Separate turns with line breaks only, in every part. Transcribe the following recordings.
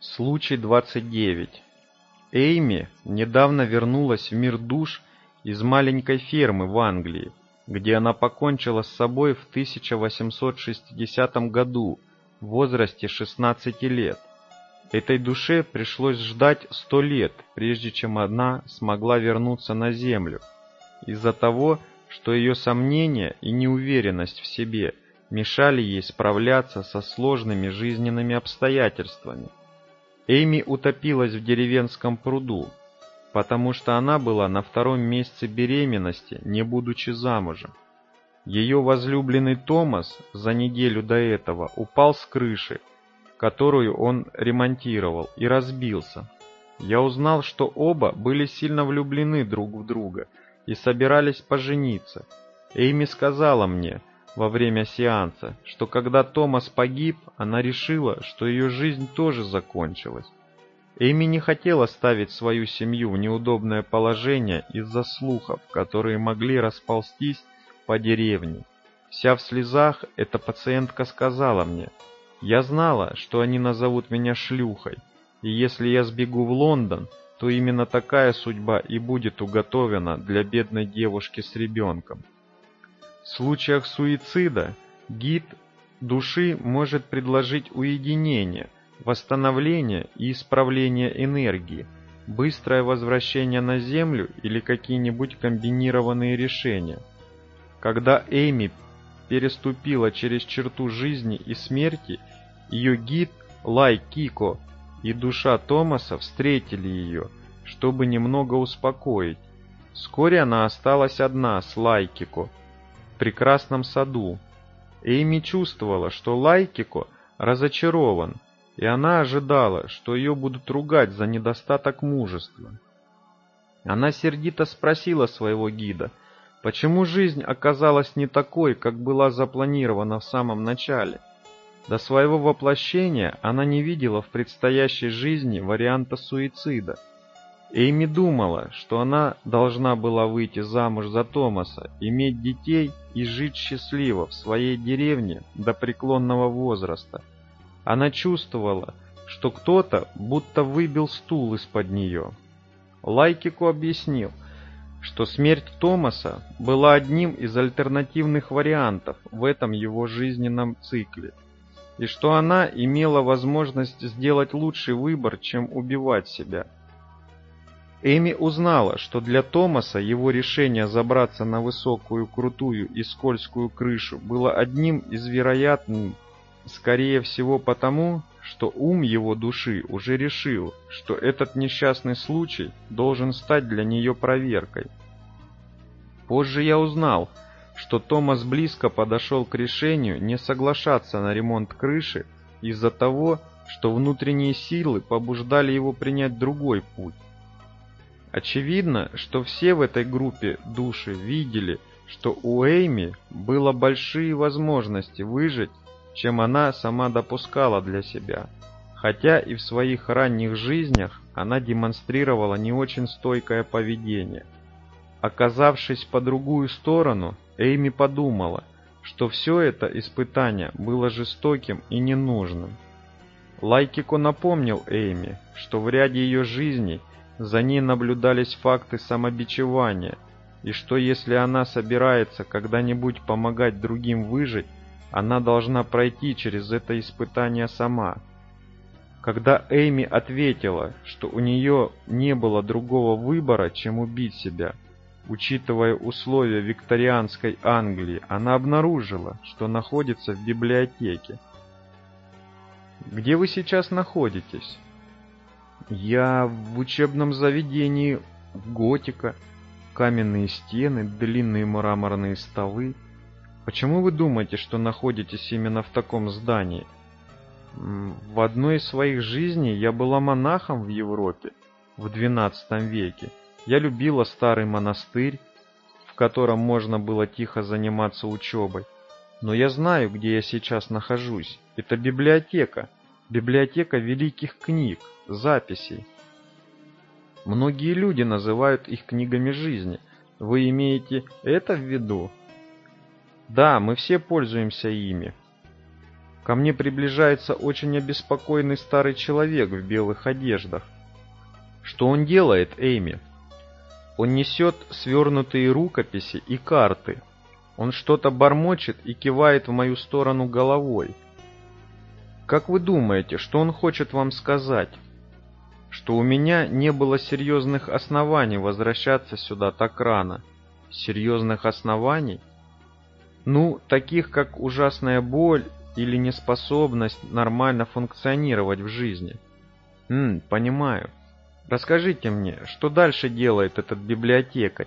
Случай 29. Эйми недавно вернулась в мир душ из маленькой фермы в Англии, где она покончила с собой в 1860 году в возрасте 16 лет. Этой душе пришлось ждать 100 лет, прежде чем она смогла вернуться на Землю, из-за того, что ее сомнения и неуверенность в себе мешали ей справляться со сложными жизненными обстоятельствами. Эйми утопилась в деревенском пруду, потому что она была на 2-м месяце беременности, не будучи замужем. Ее возлюбленный Томас за неделю до этого упал с крыши, которую он ремонтировал, и разбился. Я узнал, что оба были сильно влюблены друг в друга и собирались пожениться. Эйми сказала мне во время сеанса, что когда Томас погиб, она решила, что ее жизнь тоже закончилась. Эйми не хотела ставить свою семью в неудобное положение из-за слухов, которые могли расползтись по деревне. Вся в слезах, эта пациентка сказала мне: «Я знала, что они назовут меня шлюхой, и если я сбегу в Лондон, то именно такая судьба и будет уготована для бедной девушки с ребенком». В случаях суицида гид души может предложить уединение, восстановление и исправление энергии, быстрое возвращение на Землю или какие-нибудь комбинированные решения. Когда Эйми переступила через черту жизни и смерти, ее гид Лай-Кико и душа Томаса встретили ее, чтобы немного успокоить. Вскоре она осталась одна с Лай-Кико в прекрасном саду. Эйми чувствовала, что Лай-Кико разочарован, и она ожидала, что ее будут ругать за недостаток мужества. Она сердито спросила своего гида, почему жизнь оказалась не такой, как была запланирована в самом начале. До своего воплощения она не видела в предстоящей жизни варианта суицида. Эйми думала, что она должна была выйти замуж за Томаса, иметь детей и жить счастливо в своей деревне до преклонного возраста. Она чувствовала, что кто-то будто выбил стул из-под нее. Лай-Кико объяснил, что смерть Томаса была одним из альтернативных вариантов в этом его жизненном цикле, и что она имела возможность сделать лучший выбор, чем убивать себя. Эми узнала, что для Томаса его решение забраться на высокую, крутую и скользкую крышу было одним из вероятных, скорее всего потому, что ум его души уже решил, что этот несчастный случай должен стать для нее проверкой. Позже я узнал, что Томас близко подошел к решению не соглашаться на ремонт крыши из-за того, что внутренние силы побуждали его принять другой путь. Очевидно, что все в этой группе души видели, что у Эйми было большие возможности выжить, чем она сама допускала для себя, хотя и в своих ранних жизнях она демонстрировала не очень стойкое поведение. Оказавшись по другую сторону, Эйми подумала, что все это испытание было жестоким и ненужным. Лай-Кико напомнил Эйми, что в ряде ее жизней за ней наблюдались факты самобичевания, и что если она собирается когда-нибудь помогать другим выжить, она должна пройти через это испытание сама. Когда Эйми ответила, что у нее не было другого выбора, чем убить себя, учитывая условия викторианской Англии, она обнаружила, что находится в библиотеке. «Где вы сейчас находитесь?» «Я в учебном заведении готика, каменные стены, длинные мраморные столы. Почему вы думаете, что находитесь именно в таком здании?» «В одной из своих жизней я была монахом в Европе в XII веке. Я любила старый монастырь, в котором можно было тихо заниматься учебой. Но я знаю, где я сейчас нахожусь. Это библиотека, библиотека великих книг, записей. Многие люди называют их книгами жизни. Вы имеете это в виду?» «Да, мы все пользуемся ими». Ко мне приближается очень обеспокоенный старый человек в белых одеждах. Что он делает, Эйми? Он несет свернутые рукописи и карты. Он что-то бормочет и кивает в мою сторону головой. Как вы думаете, что он хочет вам сказать? Что у меня не было серьезных оснований возвращаться сюда так рано. Серьезных оснований? Ну, таких как ужасная боль или неспособность нормально функционировать в жизни. Понимаю. Расскажите мне, что дальше делает этот библиотекарь?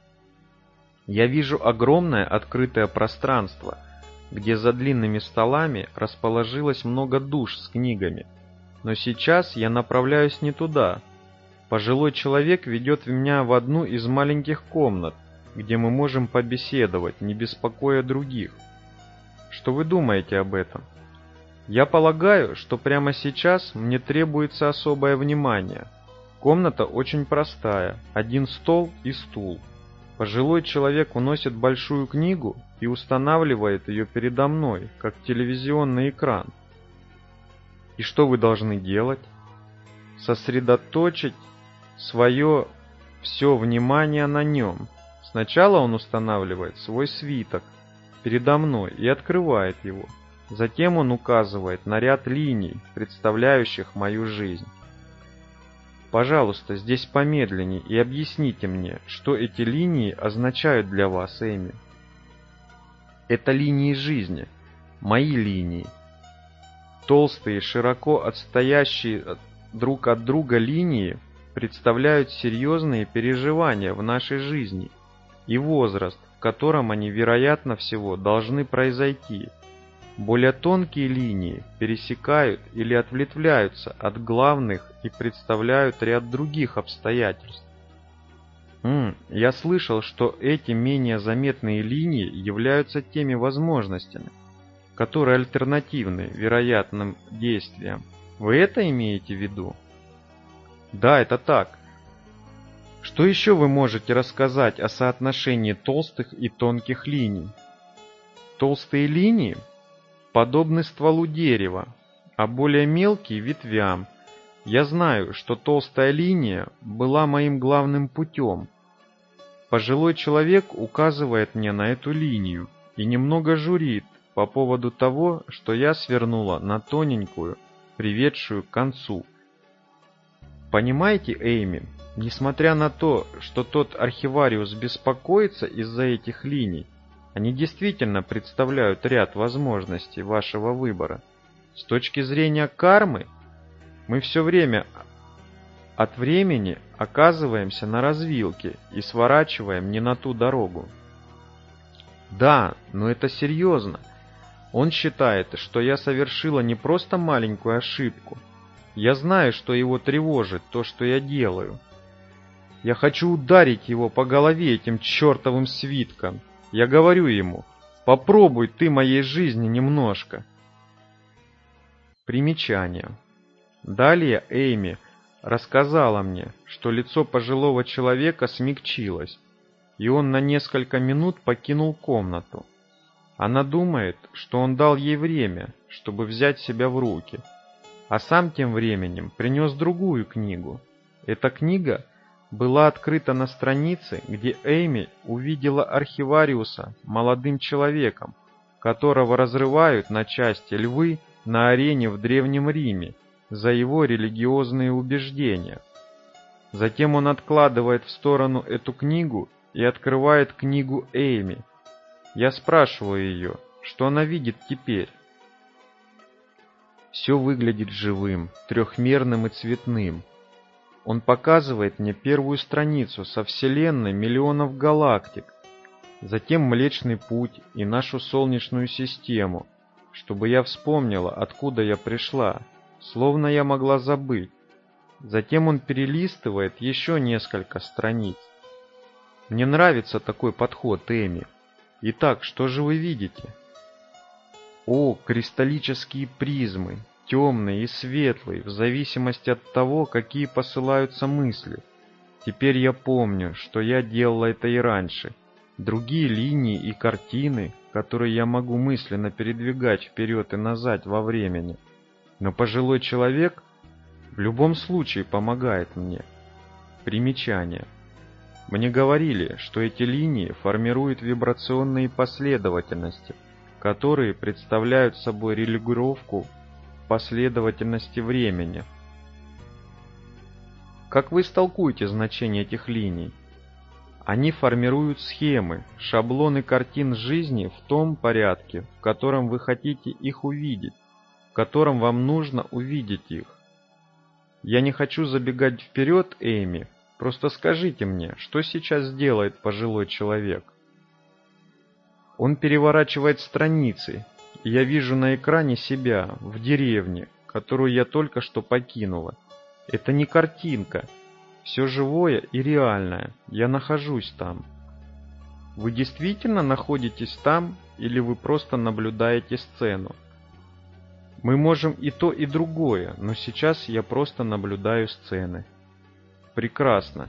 Я вижу огромное открытое пространство, где за длинными столами расположилось много душ с книгами. Но сейчас я направляюсь не туда. Пожилой человек ведет меня в одну из маленьких комнат, где мы можем побеседовать, не беспокоя других. Что вы думаете об этом? Я полагаю, что прямо сейчас мне требуется особое внимание. Комната очень простая, один стол и стул. Пожилой человек уносит большую книгу и устанавливает ее передо мной, как телевизионный экран. И что вы должны делать? Сосредоточить свое все внимание на нем. Сначала он устанавливает свой свиток передо мной и открывает его. Затем он указывает на ряд линий, представляющих мою жизнь. Пожалуйста, здесь помедленнее и объясните мне, что эти линии означают для вас, Эми. Это линии жизни, мои линии. Толстые, широко отстоящие друг от друга линии представляют серьезные переживания в нашей жизни и возраст, в котором они, вероятно всего, должны произойти. Более тонкие линии пересекают или ответвляются от главных и представляют ряд других обстоятельств. Я слышал, что эти менее заметные линии являются теми возможностями, которые альтернативны вероятным действиям. Вы это имеете в виду? Да, это так. Что еще вы можете рассказать о соотношении толстых и тонких линий? Толстые линии подобны стволу дерева, а более мелкие — ветвям. Я знаю, что толстая линия была моим главным путем. Пожилой человек указывает мне на эту линию и немного журит по поводу того, что я свернула на тоненькую, приведшую к концу. Понимаете, Эйми, несмотря на то, что тот архивариус беспокоится из-за этих линий, они действительно представляют ряд возможностей вашего выбора. С точки зрения кармы, мы все время от времени оказываемся на развилке и сворачиваем не на ту дорогу. Да, но это серьезно. Он считает, что я совершила не просто маленькую ошибку. Я знаю, что его тревожит то, что я делаю. Я хочу ударить его по голове этим чертовым свитком. Я говорю ему: попробуй ты моей жизни немножко. Примечание. Далее Эйми рассказала мне, что лицо пожилого человека смягчилось, и он на несколько минут покинул комнату. Она думает, что он дал ей время, чтобы взять себя в руки, а сам тем временем принес другую книгу. Эта книга была открыта на странице, где Эйми увидела архивариуса молодым человеком, которого разрывают на части львы на арене в Древнем Риме за его религиозные убеждения. Затем он откладывает в сторону эту книгу и открывает книгу Эйми. Я спрашиваю ее, что она видит теперь. Все выглядит живым, трехмерным и цветным. Он показывает мне первую страницу со вселенной миллионов галактик, затем Млечный Путь и нашу Солнечную систему, чтобы я вспомнила, откуда я пришла, словно я могла забыть. Затем он перелистывает еще несколько страниц. Мне нравится такой подход, Эми. Итак, что же вы видите? О, кристаллические призмы, темные и светлые, в зависимости от того, какие посылаются мысли. Теперь я помню, что я делала это и раньше. Другие линии и картины, который я могу мысленно передвигать вперед и назад во времени, но пожилой человек в любом случае помогает мне. Примечание. Мне говорили, что эти линии формируют вибрационные последовательности, которые представляют собой регулировку последовательности времени. Как вы истолкуете значение этих линий? Они формируют схемы, шаблоны картин жизни в том порядке, в котором вы хотите их увидеть, в котором вам нужно увидеть их. Я не хочу забегать вперед, Эйми, просто скажите мне, что сейчас делает пожилой человек? Он переворачивает страницы, и я вижу на экране себя в деревне, которую я только что покинула. Это не картинка. Все живое и реальное. Я нахожусь там. Вы действительно находитесь там, или вы просто наблюдаете сцену? Мы можем и то, и другое, но сейчас я просто наблюдаю сцены. Прекрасно.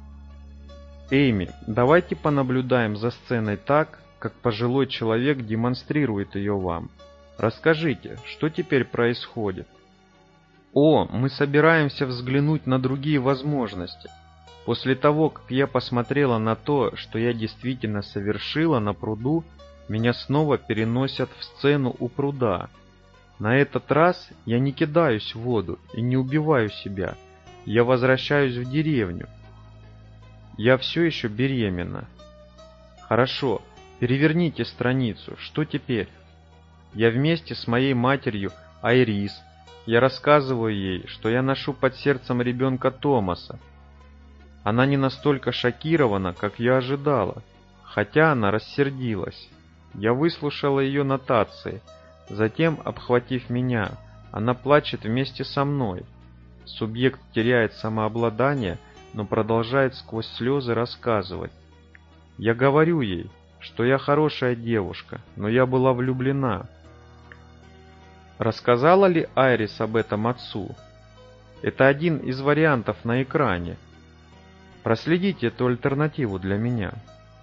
Эйми, давайте понаблюдаем за сценой так, как пожилой человек демонстрирует ее вам. Расскажите, что теперь происходит? О, мы собираемся взглянуть на другие возможности. После того, как я посмотрела на то, что я действительно совершила на пруду, меня снова переносят в сцену у пруда. На этот раз я не кидаюсь в воду и не убиваю себя. Я возвращаюсь в деревню. Я все еще беременна. Хорошо, переверните страницу. Что теперь? Я вместе с моей матерью Айрис. Я рассказываю ей, что я ношу под сердцем ребенка Томаса. Она не настолько шокирована, как я ожидала, хотя она рассердилась. Я выслушала ее нотации. Затем, обхватив меня, она плачет вместе со мной. Субъект теряет самообладание, но продолжает сквозь слезы рассказывать. Я говорю ей, что я хорошая девушка, но я была влюблена. Рассказала ли Айрис об этом отцу? Это один из вариантов на экране. Проследите эту альтернативу для меня.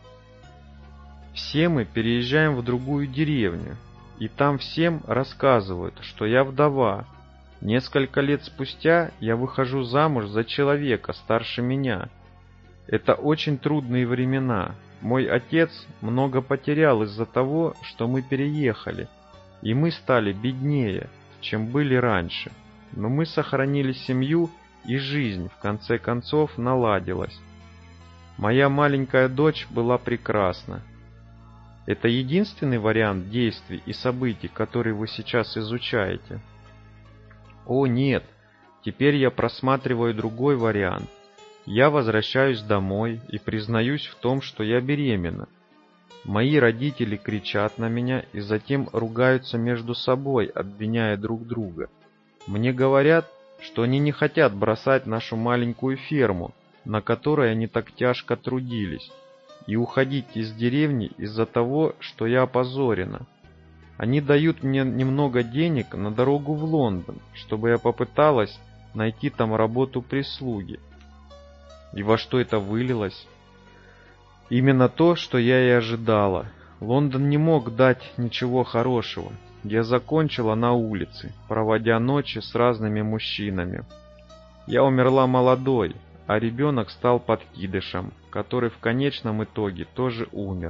Все мы переезжаем в другую деревню, и там всем рассказывают, что я вдова. Несколько лет спустя я выхожу замуж за человека старше меня. Это очень трудные времена. Мой отец много потерял из-за того, что мы переехали, и мы стали беднее, чем были раньше. Но мы сохранили семью, и жизнь в конце концов наладилась. Моя маленькая дочь была прекрасна. Это единственный вариант действий и событий, который вы сейчас изучаете? О, нет. Теперь я просматриваю другой вариант. Я возвращаюсь домой и признаюсь в том, что я беременна. Мои родители кричат на меня и затем ругаются между собой, обвиняя друг друга. Мне говорят, что они не хотят бросать нашу маленькую ферму, на которой они так тяжко трудились, и уходить из деревни из-за того, что я опозорена. Они дают мне немного денег на дорогу в Лондон, чтобы я попыталась найти там работу прислуги. И во что это вылилось? Именно то, что я и ожидала. Лондон не мог дать ничего хорошего. Я закончила на улице, проводя ночи с разными мужчинами. Я умерла молодой, а ребенок стал подкидышем, который в конечном итоге тоже умер.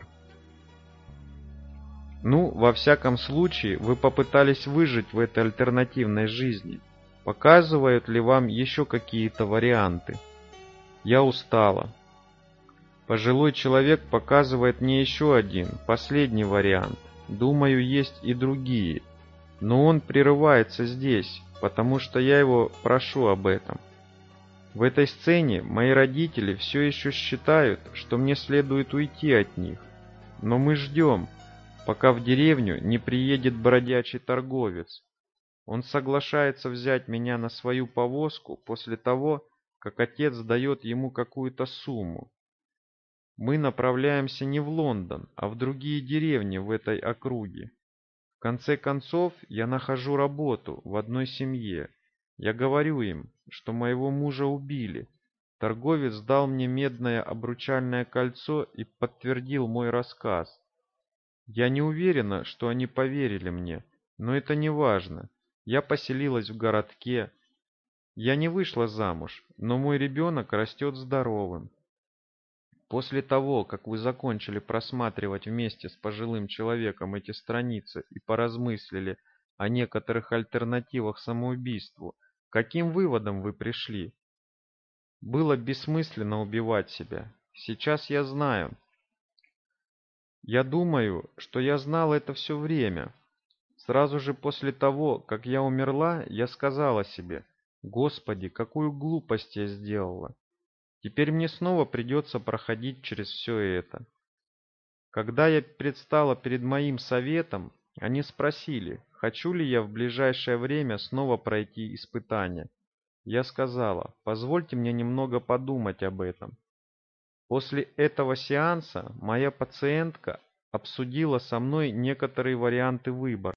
Ну, во всяком случае, вы попытались выжить в этой альтернативной жизни. Показывают ли вам еще какие-то варианты? Я устала. Пожилой человек показывает мне еще один, последний вариант. Думаю, есть и другие. Но он прерывается здесь, потому что я его прошу об этом. В этой сцене мои родители все еще считают, что мне следует уйти от них. Но мы ждем, пока в деревню не приедет бродячий торговец. Он соглашается взять меня на свою повозку после того, как отец дает ему какую-то сумму. Мы направляемся не в Лондон, а в другие деревни в этой округе. В конце концов, я нахожу работу в одной семье. Я говорю им, что моего мужа убили. Торговец дал мне медное обручальное кольцо и подтвердил мой рассказ. Я не уверена, что они поверили мне, но это не важно. Я поселилась в городке. Я не вышла замуж, но мой ребенок растет здоровым. После того, как вы закончили просматривать вместе с пожилым человеком эти страницы и поразмыслили о некоторых альтернативах самоубийству, к каким выводам вы пришли? Было бессмысленно убивать себя. Сейчас я знаю. Я думаю, что я знал это все время. Сразу же после того, как я умерла, я сказала себе: «Господи, какую глупость я сделала! Теперь мне снова придется проходить через все это». Когда я предстала перед моим советом, они спросили, хочу ли я в ближайшее время снова пройти испытание. Я сказала: «Позвольте мне немного подумать об этом». После этого сеанса моя пациентка обсудила со мной некоторые варианты выбора.